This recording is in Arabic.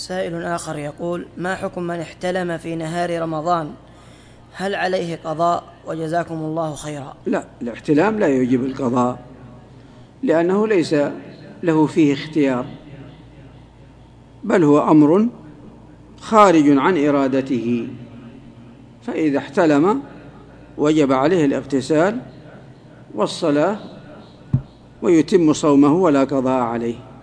سائل آخر يقول: ما حكم من احتلم في نهار رمضان؟ هل عليه قضاء؟ وجزاكم الله خيرا. لا، الاحتلام لا يوجب القضاء، لأنه ليس له فيه اختيار، بل هو أمر خارج عن إرادته، فإذا احتلم وجب عليه الاغتسال والصلاة ويتم صومه ولا قضاء عليه.